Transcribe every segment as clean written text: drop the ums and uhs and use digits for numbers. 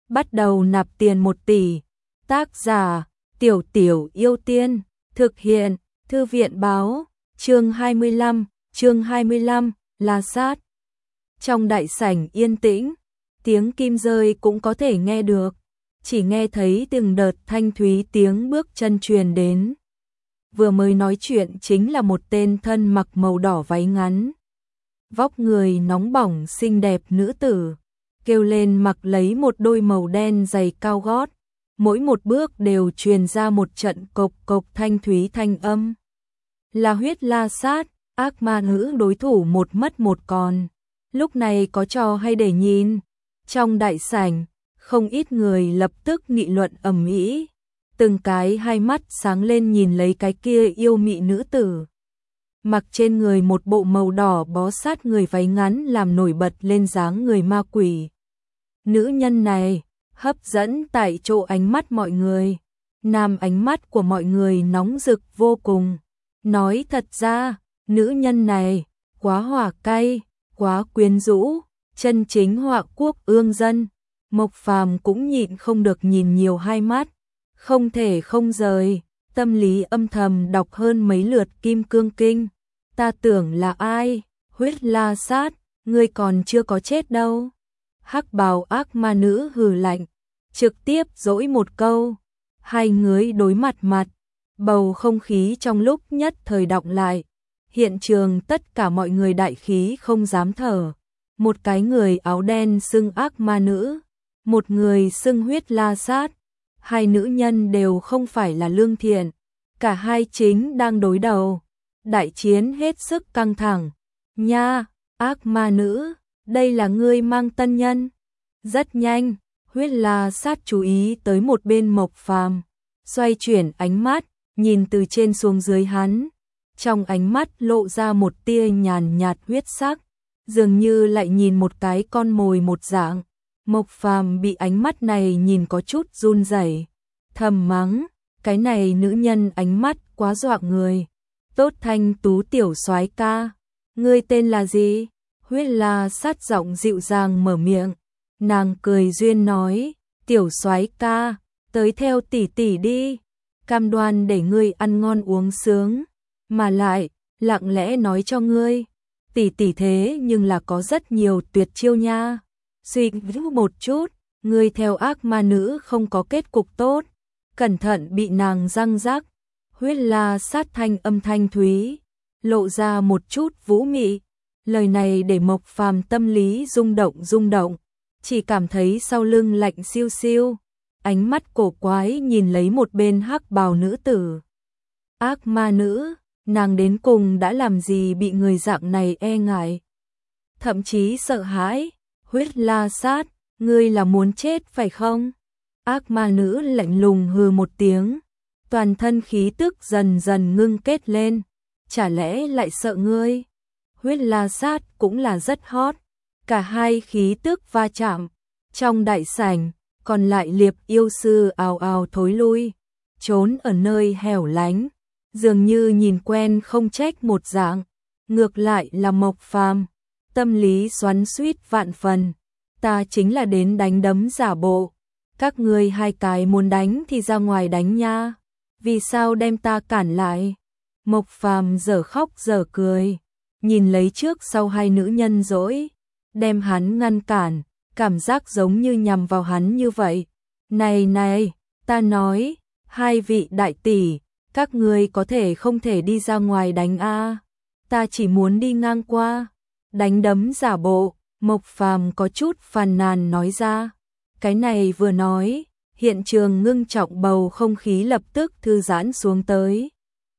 bắt đầu nạp tiền 1 tỷ. Tác giả, Tiểu Tiểu Yêu Tiên, thực hiện, Thư viện báo, chương 25, La Sát. Trong đại sảnh yên tĩnh, tiếng kim rơi cũng có thể nghe được, chỉ nghe thấy từng đợt thanh thúy tiếng bước chân truyền đến. Vừa mới nói chuyện chính là một tên thân mặc màu đỏ váy ngắn, vóc người nóng bỏng xinh đẹp nữ tử, kêu lên mặc lấy một đôi màu đen giày cao gót, mỗi một bước đều truyền ra một trận cộc cộc thanh thúy thanh âm. Là Huyết La Sát, ác ma nữ đối thủ một mất một còn. Lúc này có trò hay để nhìn. Trong đại sảnh, không ít người lập tức nghị luận ầm ĩ, từng cái hai mắt sáng lên nhìn lấy cái kia yêu mị nữ tử. Mặc trên người một bộ màu đỏ bó sát người váy ngắn làm nổi bật lên dáng người ma quỷ. Nữ nhân này hấp dẫn tại chỗ ánh mắt mọi người. Nam ánh mắt của mọi người nóng rực vô cùng. Nói thật ra, nữ nhân này quá hỏa cay, quá quyến rũ, chân chính họa quốc ương dân. Mộc Phàm cũng nhịn không được nhìn nhiều hai mắt, không thể không rời, tâm lý âm thầm đọc hơn mấy lượt Kim Cương Kinh. Ta tưởng là ai? Huyết La Sát, ngươi còn chưa có chết đâu. Hắc bào ác ma nữ hừ lạnh, trực tiếp dỗi một câu. Hai người đối mặt, bầu không khí trong lúc nhất thời đọng lại. Hiện trường tất cả mọi người đại khí không dám thở. Một cái người áo đen xưng ác ma nữ, một người xưng Huyết La Sát. Hai nữ nhân đều không phải là lương thiện, cả hai chính đang đối đầu. Đại chiến hết sức căng thẳng. Nha, ác ma nữ, đây là ngươi mang tân nhân. Rất nhanh, Huyết La Sát chú ý tới một bên Mộc Phàm, xoay chuyển ánh mắt, nhìn từ trên xuống dưới hắn. Trong ánh mắt lộ ra một tia nhàn nhạt huyết sắc, dường như lại nhìn một cái con mồi một dạng. Mộc Phàm bị ánh mắt này nhìn có chút run rẩy, thầm mắng, cái này nữ nhân ánh mắt quá dọa người. Tốt thanh tú tiểu soái ca, ngươi tên là gì? Huyết La Sát giọng dịu dàng mở miệng, nàng cười duyên nói, tiểu soái ca, tới theo tỷ tỷ đi, cam đoan để ngươi ăn ngon uống sướng, mà lại, lặng lẽ nói cho ngươi, tỷ tỷ thế nhưng là có rất nhiều tuyệt chiêu nha. Suy nghĩ một chút, ngươi theo ác ma nữ không có kết cục tốt, cẩn thận bị nàng răng rắc. Huyết La Sát thanh âm thanh thúy, lộ ra một chút vũ mị. Lời này để Mộc Phàm tâm lý rung động, chỉ cảm thấy sau lưng lạnh siêu siêu, ánh mắt cổ quái nhìn lấy một bên hắc bào nữ tử. Ác ma nữ, nàng đến cùng đã làm gì bị người dạng này e ngại, thậm chí sợ hãi. Huyết La Sát, ngươi là muốn chết phải không? Ác ma nữ lạnh lùng hừ một tiếng, toàn thân khí tức dần dần ngưng kết lên, chả lẽ lại sợ ngươi? Huyết La Sát cũng là rất hot, cả hai khí tức va chạm. Trong đại sảnh, còn lại liệp yêu sư ào ào thối lui, trốn ở nơi hẻo lánh, dường như nhìn quen không trách một dạng. Ngược lại là Mộc Phàm, tâm lý xoắn xuýt vạn phần, ta chính là đến đánh đấm giả bộ, các ngươi hai cái muốn đánh thì ra ngoài đánh nha, vì sao đem ta cản lại? Mộc Phàm dở khóc dở cười, nhìn lấy trước sau hai nữ nhân dỗi, đem hắn ngăn cản, cảm giác giống như nhằm vào hắn như vậy. Này, ta nói, hai vị đại tỷ, các ngươi có thể không thể đi ra ngoài đánh a? Ta chỉ muốn đi ngang qua. Đánh đấm giả bộ, Mộc Phàm có chút phàn nàn nói ra. Cái này vừa nói, hiện trường ngưng trọng bầu không khí lập tức thư giãn xuống tới.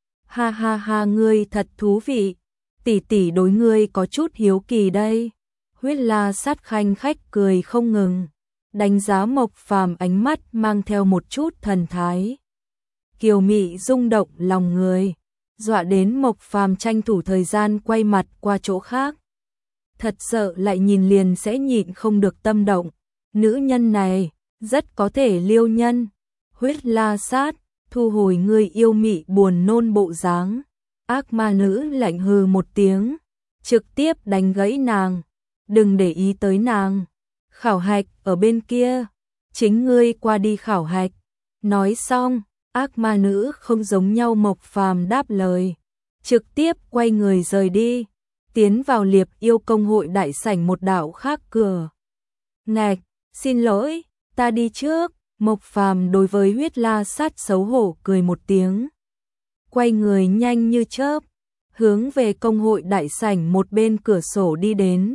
Ha ha ha, ngươi thật thú vị, tỷ tỷ đối ngươi có chút hiếu kỳ đây. Huyết La Sát khanh khách cười không ngừng, đánh giá Mộc Phàm ánh mắt mang theo một chút thần thái kiều mị rung động lòng người, dọa đến Mộc Phàm tranh thủ thời gian quay mặt qua chỗ khác. Thật sợ lại nhìn liền sẽ nhịn không được tâm động. Nữ nhân này rất có thể liêu nhân. Huyết La Sát, thu hồi người yêu mị buồn nôn bộ dáng. Ác ma nữ lạnh hừ một tiếng, trực tiếp đánh gãy nàng. Đừng để ý tới nàng. Khảo hạch ở bên kia. chính ngươi qua đi khảo hạch. Nói xong, ác ma nữ không giống nhau Mộc Phàm đáp lời, trực tiếp quay người rời đi, tiến vào Liệp Yêu công hội đại sảnh một đạo khác cửa. Ngạch, xin lỗi, ta đi trước. Mộc Phàm đối với Huyết La Sát xấu hổ cười một tiếng, quay người nhanh như chớp, hướng về công hội đại sảnh một bên cửa sổ đi đến.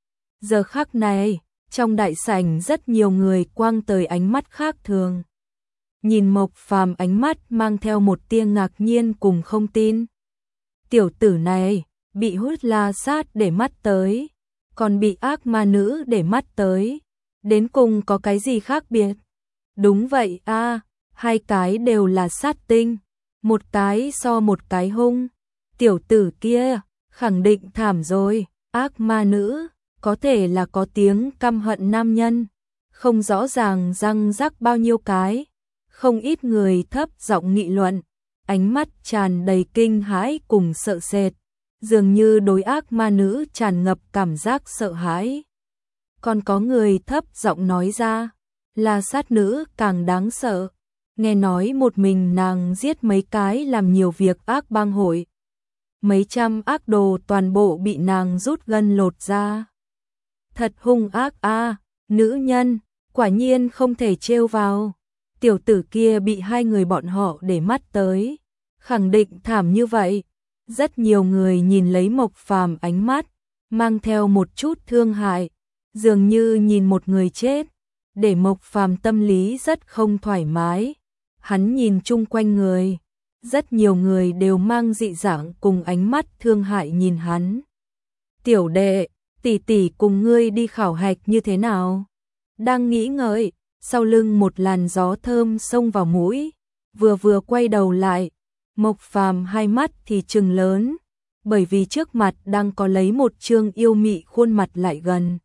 Giờ khắc này, trong đại sảnh rất nhiều người quang tới ánh mắt khác thường. Nhìn Mộc Phàm ánh mắt mang theo một tia ngạc nhiên cùng không tin. Tiểu tử này, bị Huyết La Sát để mắt tới, còn bị ác ma nữ để mắt tới. Đến cùng có cái gì khác biệt? Đúng vậy a, hai cái đều là sát tinh, một cái so một cái hung. Tiểu tử kia, khẳng định thảm rồi, ác ma nữ, có thể là có tiếng căm hận nam nhân, không rõ ràng răng rắc bao nhiêu cái. Không ít người thấp giọng nghị luận, ánh mắt tràn đầy kinh hãi cùng sợ sệt, dường như đối ác ma nữ tràn ngập cảm giác sợ hãi. Còn có người thấp giọng nói ra, là sát nữ càng đáng sợ. Nghe nói một mình nàng giết mấy cái làm nhiều việc ác bang hội. Mấy trăm ác đồ toàn bộ bị nàng rút gân lột ra. Thật hung ác a, nữ nhân, quả nhiên không thể trêu vào. Tiểu tử kia bị hai người bọn họ để mắt tới, khẳng định thảm như vậy. Rất nhiều người nhìn lấy Mộc Phàm ánh mắt, mang theo một chút thương hại, dường như nhìn một người chết, để Mộc Phàm tâm lý rất không thoải mái. Hắn nhìn chung quanh người, rất nhiều người đều mang dị dạng cùng ánh mắt thương hại nhìn hắn. Tiểu đệ, tỷ tỷ cùng ngươi đi khảo hạch như thế nào? Đang nghĩ ngợi, sau lưng một làn gió thơm xông vào mũi, vừa quay đầu lại, Mộc Phàm hai mắt thì trừng lớn, bởi vì trước mặt đang có lấy một trương yêu mị khuôn mặt lại gần.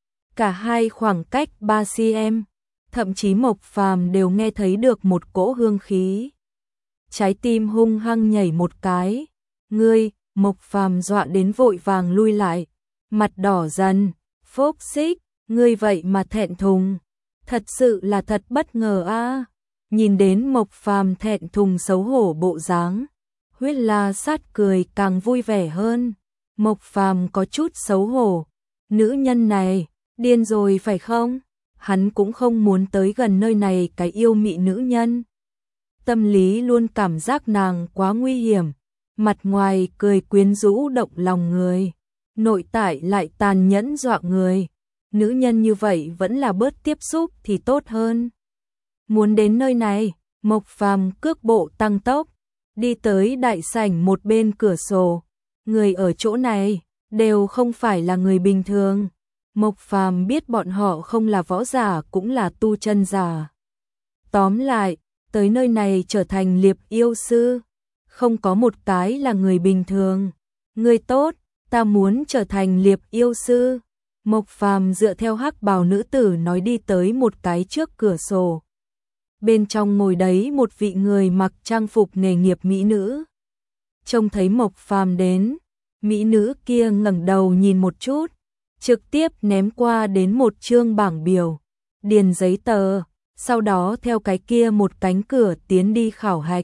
Cả hai khoảng cách 3 cm, thậm chí Mộc Phàm đều nghe thấy được một cỗ hương khí. Trái tim hung hăng nhảy một cái. Ngươi, Mộc Phàm dọa đến vội vàng lui lại, mặt đỏ dần, phốc xích, ngươi vậy mà thẹn thùng. Thật sự là thật bất ngờ a. Nhìn đến Mộc Phàm thẹn thùng xấu hổ bộ dáng, Huyết La Sát cười càng vui vẻ hơn. Mộc Phàm có chút xấu hổ, nữ nhân này điên rồi phải không? Hắn cũng không muốn tới gần nơi này cái yêu mị nữ nhân. Tâm lý luôn cảm giác nàng quá nguy hiểm, mặt ngoài cười quyến rũ động lòng người, nội tại lại tàn nhẫn dọa người. Nữ nhân như vậy vẫn là bớt tiếp xúc thì tốt hơn. Muốn đến nơi này, Mộc Phàm cước bộ tăng tốc, đi tới đại sảnh một bên cửa sổ. Người ở chỗ này đều không phải là người bình thường. Mộc Phàm biết bọn họ không là võ giả cũng là tu chân giả. Tóm lại, tới nơi này trở thành Liệp Yêu sư, không có một cái là người bình thường. Người tốt, ta muốn trở thành Liệp Yêu sư. Mộc Phàm dựa theo hắc bào nữ tử nói đi tới một cái trước cửa sổ. Bên trong ngồi đấy một vị người mặc trang phục nghề nghiệp mỹ nữ. Trông thấy Mộc Phàm đến, mỹ nữ kia ngẩng đầu nhìn một chút, trực tiếp ném qua đến một chương bảng biểu, điền giấy tờ, sau đó theo cái kia một cánh cửa tiến đi khảo hạch.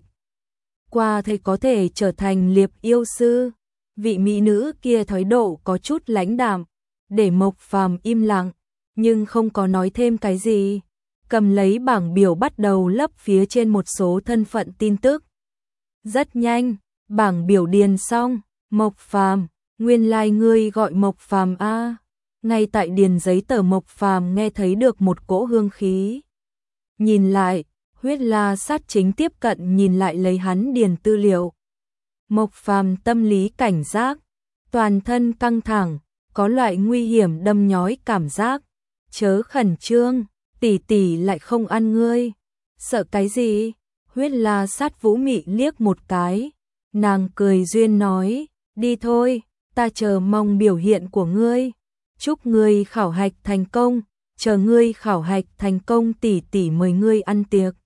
Qua thì có thể trở thành Liệp Yêu sư. Vị mỹ nữ kia thái độ có chút lãnh đạm, để Mộc Phàm im lặng, nhưng không có nói thêm cái gì. Cầm lấy bảng biểu bắt đầu lấp phía trên một số thân phận tin tức. Rất nhanh, bảng biểu điền xong, Mộc Phàm, nguyên lai ngươi gọi Mộc Phàm a. Ngay tại điền giấy tờ Mộc Phàm nghe thấy được một cỗ hương khí. Nhìn lại, Huyết La Sát chính tiếp cận nhìn lại lấy hắn điền tư liệu. Mộc Phàm tâm lý cảnh giác, toàn thân căng thẳng, có loại nguy hiểm đâm nhói cảm giác. Chớ khẩn trương, tỷ tỷ lại không ăn ngươi. Sợ cái gì? Huyết La Sát vũ mị liếc một cái. Nàng cười duyên nói, đi thôi, ta chờ mong biểu hiện của ngươi. Chúc ngươi khảo hạch thành công, chờ ngươi khảo hạch thành công tỷ tỷ mời ngươi ăn tiệc.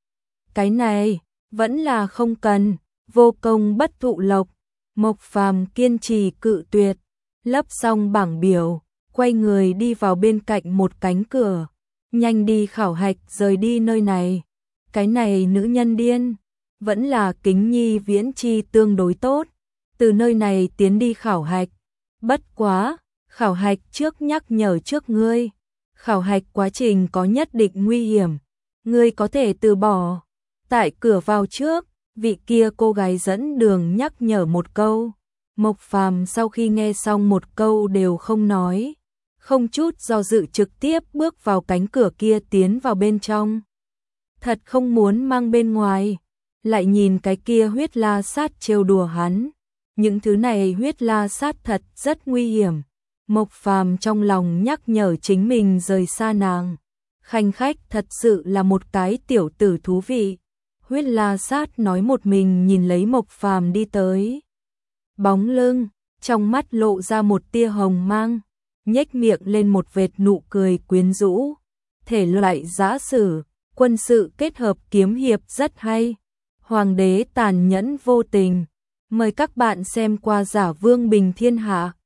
Cái này, vẫn là không cần, vô công bất thụ lộc. Mộc Phàm kiên trì cự tuyệt, lấp xong bảng biểu, quay người đi vào bên cạnh một cánh cửa. nhanh đi khảo hạch rời đi nơi này. Cái này nữ nhân điên, vẫn là Kính Nhi viễn chi tương đối tốt, từ nơi này tiến đi khảo hạch. Bất quá, khảo hạch trước nhắc nhở trước ngươi, khảo hạch quá trình có nhất định nguy hiểm, ngươi có thể từ bỏ. Tại cửa vào trước, vị kia cô gái dẫn đường nhắc nhở một câu. Mộc Phàm sau khi nghe xong một câu đều không nói, không chút do dự trực tiếp bước vào cánh cửa kia tiến vào bên trong. Thật không muốn mang bên ngoài, lại nhìn cái kia huyết la sát trêu đùa hắn. Những thứ này huyết la sát thật rất nguy hiểm. Mộc Phàm trong lòng nhắc nhở chính mình rời xa nàng. Khanh khách thật sự là một cái tiểu tử thú vị. Huyết la sát nói một mình nhìn lấy Mộc Phàm đi tới. Bóng lưng, trong mắt lộ ra một tia hồng mang, nhếch miệng lên một vệt nụ cười quyến rũ. Thể loại giã sử, quân sự kết hợp kiếm hiệp rất hay. Hoàng đế tàn nhẫn vô tình. Mời các bạn xem qua Giả Vương Bình Thiên Hạ.